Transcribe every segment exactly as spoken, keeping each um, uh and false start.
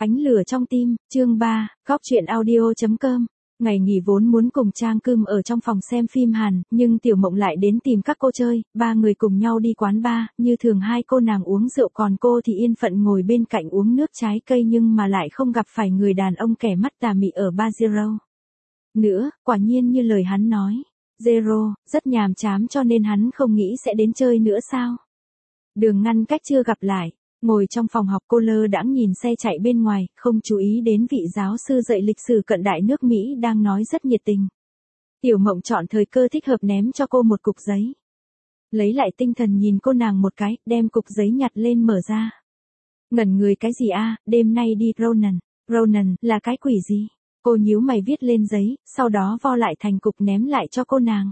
Ánh lửa trong tim, chương ba, góc truyện audio chấm com. Ngày nghỉ vốn muốn cùng Trang Cơm ở trong phòng xem phim Hàn, nhưng Tiểu Mộng lại đến tìm các cô chơi, ba người cùng nhau đi quán bar, như thường hai cô nàng uống rượu còn cô thì yên phận ngồi bên cạnh uống nước trái cây nhưng mà lại không gặp phải người đàn ông kẻ mắt tà mị ở bar Zero. Nữa, quả nhiên như lời hắn nói, Zero, rất nhàm chán cho nên hắn không nghĩ sẽ đến chơi nữa sao. Đường ngăn cách chưa gặp lại. Ngồi trong phòng học cô lơ đãng nhìn xe chạy bên ngoài, không chú ý đến vị giáo sư dạy lịch sử cận đại nước Mỹ đang nói rất nhiệt tình. Tiểu Mộng chọn thời cơ thích hợp ném cho cô một cục giấy. Lấy lại tinh thần nhìn cô nàng một cái, đem cục giấy nhặt lên mở ra. Ngẩn người cái gì a, đêm nay đi Ronan. Ronan là cái quỷ gì? Cô nhíu mày viết lên giấy, sau đó vo lại thành cục ném lại cho cô nàng.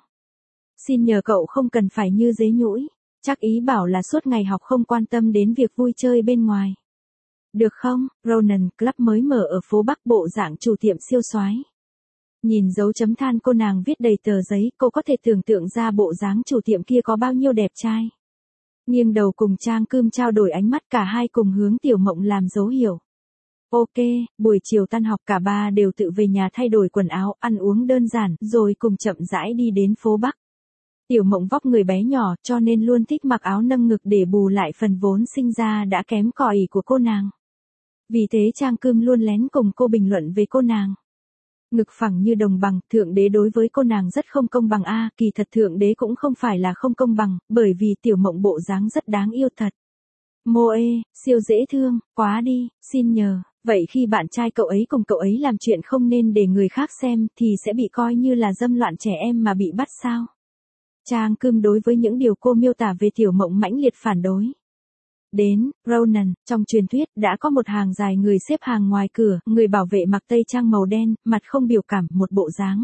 Xin nhờ cậu không cần phải như giấy nhũi. Chắc ý bảo là suốt ngày học không quan tâm đến việc vui chơi bên ngoài. Được không, Ronan Club mới mở ở phố Bắc bộ dạng chủ tiệm siêu soái. Nhìn dấu chấm than cô nàng viết đầy tờ giấy, cô có thể tưởng tượng ra bộ dáng chủ tiệm kia có bao nhiêu đẹp trai. Nghiêng đầu cùng Trang Cơm trao đổi ánh mắt, cả hai cùng hướng Tiểu Mộng làm dấu hiểu. Ok, buổi chiều tan học cả ba đều tự về nhà thay đổi quần áo, ăn uống đơn giản, rồi cùng chậm rãi đi đến phố Bắc. Tiểu Mộng vóc người bé nhỏ cho nên luôn thích mặc áo nâng ngực để bù lại phần vốn sinh ra đã kém cỏi của cô nàng. Vì thế Trang Cơm luôn lén cùng cô bình luận về cô nàng. Ngực phẳng như đồng bằng, thượng đế đối với cô nàng rất không công bằng a, kỳ thật thượng đế cũng không phải là không công bằng, bởi vì Tiểu Mộng bộ dáng rất đáng yêu thật. Mô ê, siêu dễ thương, quá đi, xin nhờ, vậy khi bạn trai cậu ấy cùng cậu ấy làm chuyện không nên để người khác xem thì sẽ bị coi như là dâm loạn trẻ em mà bị bắt sao? Trang Cơm đối với những điều cô miêu tả về Tiểu Mộng mãnh liệt phản đối. Đến, Ronan, trong truyền thuyết đã có một hàng dài người xếp hàng ngoài cửa, người bảo vệ mặc tây trang màu đen, mặt không biểu cảm, một bộ dáng.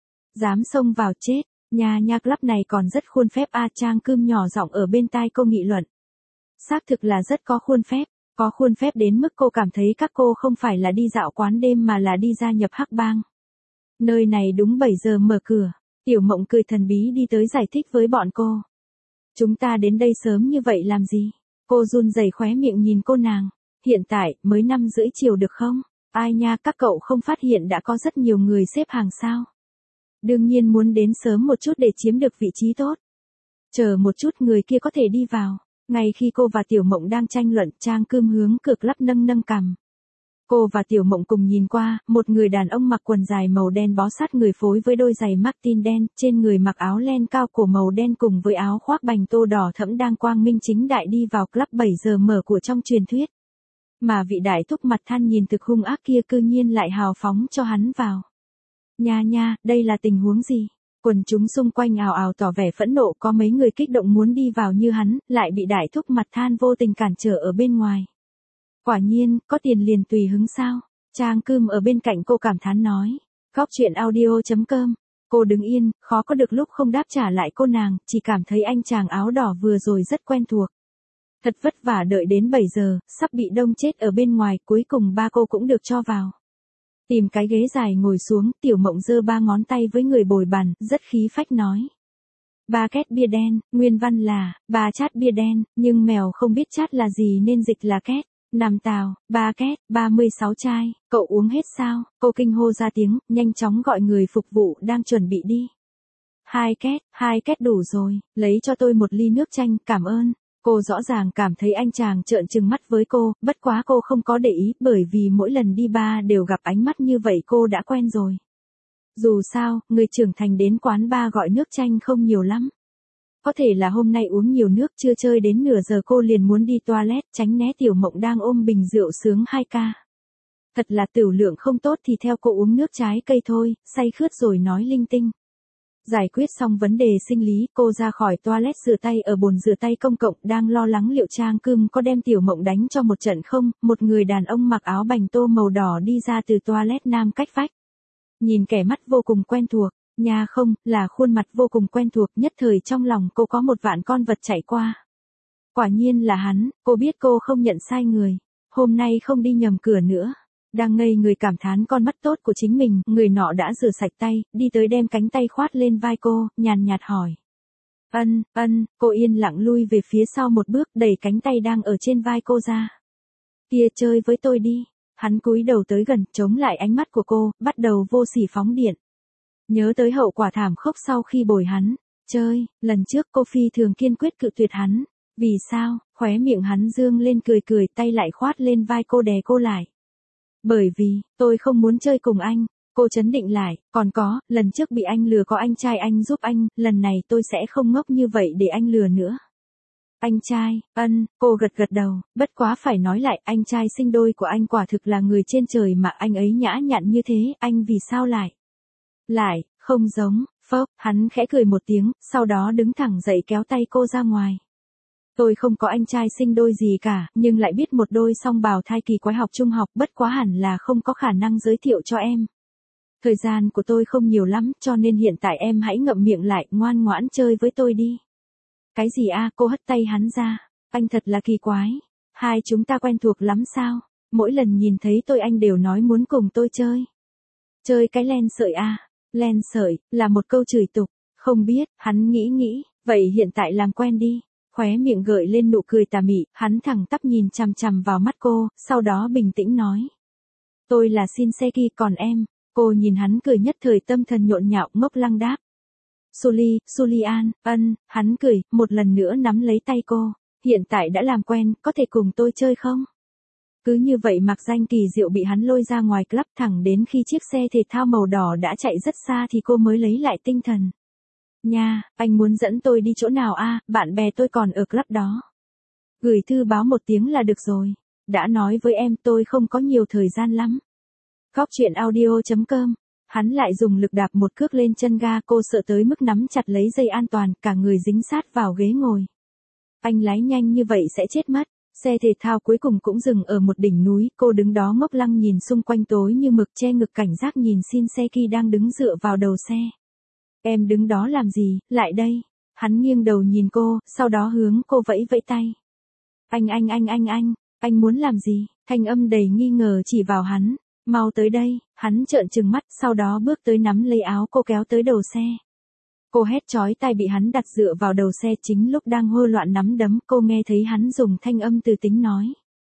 Dám xông vào chết, nhà nha club này còn rất khuôn phép a, Trang Cơm nhỏ giọng ở bên tai cô nghị luận. Xác thực là rất có khuôn phép, có khuôn phép đến mức cô cảm thấy các cô không phải là đi dạo quán đêm mà là đi gia nhập hắc bang. Nơi này đúng bảy giờ mở cửa. Tiểu Mộng cười thần bí đi tới giải thích với bọn cô. Chúng ta đến đây sớm như vậy làm gì? Cô run rẩy khóe miệng nhìn cô nàng. Hiện tại, mới năm rưỡi chiều được không? Ai nha, các cậu không phát hiện đã có rất nhiều người xếp hàng sao? Đương nhiên muốn đến sớm một chút để chiếm được vị trí tốt. Chờ một chút, người kia có thể đi vào. Ngay khi cô và Tiểu Mộng đang tranh luận, Trang Cơm hướng cửa club nâng nâng cằm. Cô và Tiểu Mộng cùng nhìn qua, một người đàn ông mặc quần dài màu đen bó sát người phối với đôi giày Martin đen, trên người mặc áo len cao cổ màu đen cùng với áo khoác bành tô đỏ thẫm đang quang minh chính đại đi vào club bảy giờ mở của trong truyền thuyết. Mà vị đại thúc mặt than nhìn thực hung ác kia cư nhiên lại hào phóng cho hắn vào. Nha nha, đây là tình huống gì? Quần chúng xung quanh ào ào tỏ vẻ phẫn nộ, có mấy người kích động muốn đi vào như hắn, lại bị đại thúc mặt than vô tình cản trở ở bên ngoài. Quả nhiên, có tiền liền tùy hứng sao? Trang Cơm ở bên cạnh cô cảm thán nói. Góc truyện audio chấm com. Cô đứng yên, khó có được lúc không đáp trả lại cô nàng, chỉ cảm thấy anh chàng áo đỏ vừa rồi rất quen thuộc. Thật vất vả đợi đến bảy giờ, sắp bị đông chết ở bên ngoài, cuối cùng ba cô cũng được cho vào. Tìm cái ghế dài ngồi xuống, Tiểu Mộng giơ ba ngón tay với người bồi bàn, rất khí phách nói. Ba két bia đen, nguyên văn là, ba chát bia đen, nhưng mèo không biết chát là gì nên dịch là két. Năm tàu, ba két, ba mươi sáu chai, cậu uống hết sao? Cô kinh hô ra tiếng, nhanh chóng gọi người phục vụ đang chuẩn bị đi. Hai két, hai két đủ rồi, lấy cho tôi một ly nước chanh, cảm ơn. Cô rõ ràng cảm thấy anh chàng trợn trừng mắt với cô, bất quá cô không có để ý, bởi vì mỗi lần đi bar đều gặp ánh mắt như vậy cô đã quen rồi. Dù sao, người trưởng thành đến quán bar gọi nước chanh không nhiều lắm. Có thể là hôm nay uống nhiều nước, chưa chơi đến nửa giờ cô liền muốn đi toilet, tránh né Tiểu Mộng đang ôm bình rượu sướng hai ca. Thật là tửu lượng không tốt thì theo cô uống nước trái cây thôi, say khướt rồi nói linh tinh. Giải quyết xong vấn đề sinh lý, cô ra khỏi toilet rửa tay ở bồn rửa tay công cộng, đang lo lắng liệu Trang Cơm có đem Tiểu Mộng đánh cho một trận không, một người đàn ông mặc áo bành tô màu đỏ đi ra từ toilet nam cách vách. Nhìn kẻ mắt vô cùng quen thuộc. Nha không, là khuôn mặt vô cùng quen thuộc, nhất thời trong lòng cô có một vạn con vật chạy qua. Quả nhiên là hắn, cô biết cô không nhận sai người. Hôm nay không đi nhầm cửa nữa. Đang ngây người cảm thán con mắt tốt của chính mình, người nọ đã rửa sạch tay, đi tới đem cánh tay khoát lên vai cô, nhàn nhạt hỏi. Ân, ân, cô yên lặng lui về phía sau một bước, đẩy cánh tay đang ở trên vai cô ra. Kia chơi với tôi đi. Hắn cúi đầu tới gần, chống lại ánh mắt của cô, bắt đầu vô sỉ phóng điện. Nhớ tới hậu quả thảm khốc sau khi bồi hắn chơi, lần trước cô phi thường kiên quyết cự tuyệt hắn. Vì sao? Khóe miệng hắn dương lên cười cười, tay lại khoát lên vai cô đè cô lại. Bởi vì, tôi không muốn chơi cùng anh. Cô trấn định lại, còn có, lần trước bị anh lừa có anh trai anh giúp anh, lần này tôi sẽ không ngốc như vậy để anh lừa nữa. Anh trai, ân, cô gật gật đầu, bất quá phải nói lại, anh trai sinh đôi của anh quả thực là người trên trời mà anh ấy nhã nhặn như thế, anh vì sao lại? Lại, không giống, phốc, hắn khẽ cười một tiếng, sau đó đứng thẳng dậy kéo tay cô ra ngoài. Tôi không có anh trai sinh đôi gì cả, nhưng lại biết một đôi song bào thai kỳ quái học trung học, bất quá hẳn là không có khả năng giới thiệu cho em. Thời gian của tôi không nhiều lắm, cho nên hiện tại em hãy ngậm miệng lại, ngoan ngoãn chơi với tôi đi. Cái gì a? Cô hất tay hắn ra. Anh thật là kỳ quái. Hai chúng ta quen thuộc lắm sao? Mỗi lần nhìn thấy tôi anh đều nói muốn cùng tôi chơi. Chơi cái len sợi a? Len sợi, là một câu chửi tục. Không biết, hắn nghĩ nghĩ, vậy hiện tại làm quen đi. Khóe miệng gợi lên nụ cười tà mị, hắn thẳng tắp nhìn chằm chằm vào mắt cô, sau đó bình tĩnh nói. Tôi là Shinseki, còn em? Cô nhìn hắn cười nhất thời tâm thần nhộn nhạo, ngốc lăng đáp. Suli, Sulian, ân, hắn cười, một lần nữa nắm lấy tay cô. Hiện tại đã làm quen, có thể cùng tôi chơi không? Cứ như vậy mặc danh kỳ diệu bị hắn lôi ra ngoài club, thẳng đến khi chiếc xe thể thao màu đỏ đã chạy rất xa thì cô mới lấy lại tinh thần. Nha, anh muốn dẫn tôi đi chỗ nào a? Bạn bè tôi còn ở club đó. Gửi thư báo một tiếng là được rồi. Đã nói với em tôi không có nhiều thời gian lắm. Góc chuyện audio chấm com. Hắn lại dùng lực đạp một cước lên chân ga, cô sợ tới mức nắm chặt lấy dây an toàn, cả người dính sát vào ghế ngồi. Anh lái nhanh như vậy sẽ chết mất. Xe thể thao cuối cùng cũng dừng ở một đỉnh núi, cô đứng đó ngốc lăng nhìn xung quanh tối như mực, che ngực cảnh giác nhìn Shinseki đang đứng dựa vào đầu xe. Em đứng đó làm gì, lại đây. Hắn nghiêng đầu nhìn cô, sau đó hướng cô vẫy vẫy tay. Anh anh anh anh anh, anh muốn làm gì? Thanh âm đầy nghi ngờ chỉ vào hắn. Mau tới đây, hắn trợn trừng mắt, sau đó bước tới nắm lấy áo cô kéo tới đầu xe. Cô hét chói tai bị hắn đặt dựa vào đầu xe, chính lúc đang hô loạn nắm đấm, cô nghe thấy hắn dùng thanh âm từ tính nói.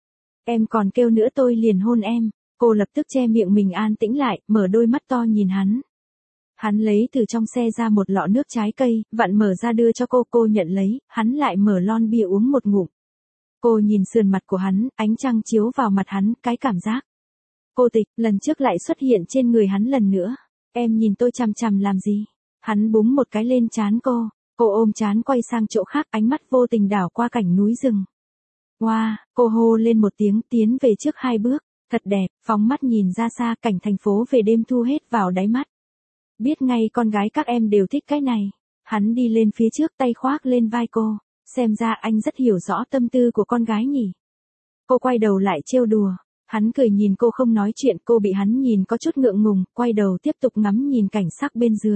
Em còn kêu nữa tôi liền hôn em. Cô lập tức che miệng mình an tĩnh lại, mở đôi mắt to nhìn hắn. Hắn lấy từ trong xe ra một lọ nước trái cây, vặn mở ra đưa cho cô, cô nhận lấy, hắn lại mở lon bia uống một ngụm. Cô nhìn sườn mặt của hắn, ánh trăng chiếu vào mặt hắn, cái cảm giác. Cô tịch, lần trước lại xuất hiện trên người hắn lần nữa. Em nhìn tôi chằm chằm làm gì? Hắn búng một cái lên trán cô. Cô ôm trán quay sang chỗ khác, ánh mắt vô tình đảo qua cảnh núi rừng. Wow, cô hô lên một tiếng, tiến về trước hai bước. Thật đẹp, phóng mắt nhìn ra xa, cảnh thành phố về đêm thu hết vào đáy mắt. Biết ngay con gái các em đều thích cái này. Hắn đi lên phía trước, tay khoác lên vai cô. Xem ra anh rất hiểu rõ tâm tư của con gái nhỉ. Cô quay đầu lại trêu đùa. Hắn cười nhìn cô không nói chuyện, cô bị hắn nhìn có chút ngượng ngùng, quay đầu tiếp tục ngắm nhìn cảnh sắc bên dưới.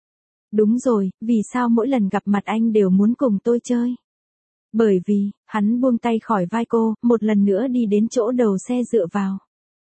Đúng rồi, vì sao mỗi lần gặp mặt anh đều muốn cùng tôi chơi? Bởi vì, hắn buông tay khỏi vai cô, một lần nữa đi đến chỗ đầu xe dựa vào.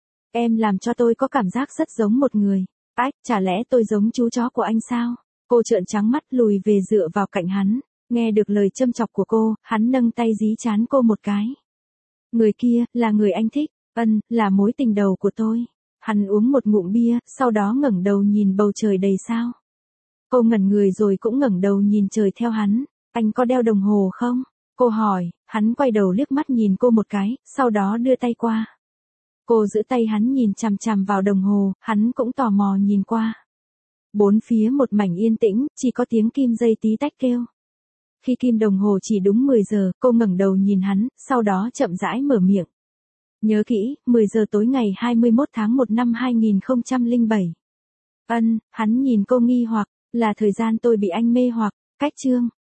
Em làm cho tôi có cảm giác rất giống một người. Ách, chả lẽ tôi giống chú chó của anh sao? Cô trợn trắng mắt lùi về dựa vào cạnh hắn. Nghe được lời châm chọc của cô, hắn nâng tay dí trán cô một cái. Người kia, là người anh thích. Ân, là mối tình đầu của tôi. Hắn uống một ngụm bia, sau đó ngẩng đầu nhìn bầu trời đầy sao. Cô ngẩn người rồi cũng ngẩng đầu nhìn trời theo hắn. Anh có đeo đồng hồ không? Cô hỏi, hắn quay đầu liếc mắt nhìn cô một cái, sau đó đưa tay qua. Cô giữ tay hắn nhìn chằm chằm vào đồng hồ, hắn cũng tò mò nhìn qua. Bốn phía một mảnh yên tĩnh, chỉ có tiếng kim dây tí tách kêu. Khi kim đồng hồ chỉ đúng mười giờ, cô ngẩng đầu nhìn hắn, sau đó chậm rãi mở miệng. Nhớ kỹ, mười giờ tối ngày hai mươi mốt tháng một năm hai nghìn không trăm lẻ bảy. Ân, hắn nhìn cô nghi hoặc, là thời gian tôi bị anh mê hoặc, cách chương.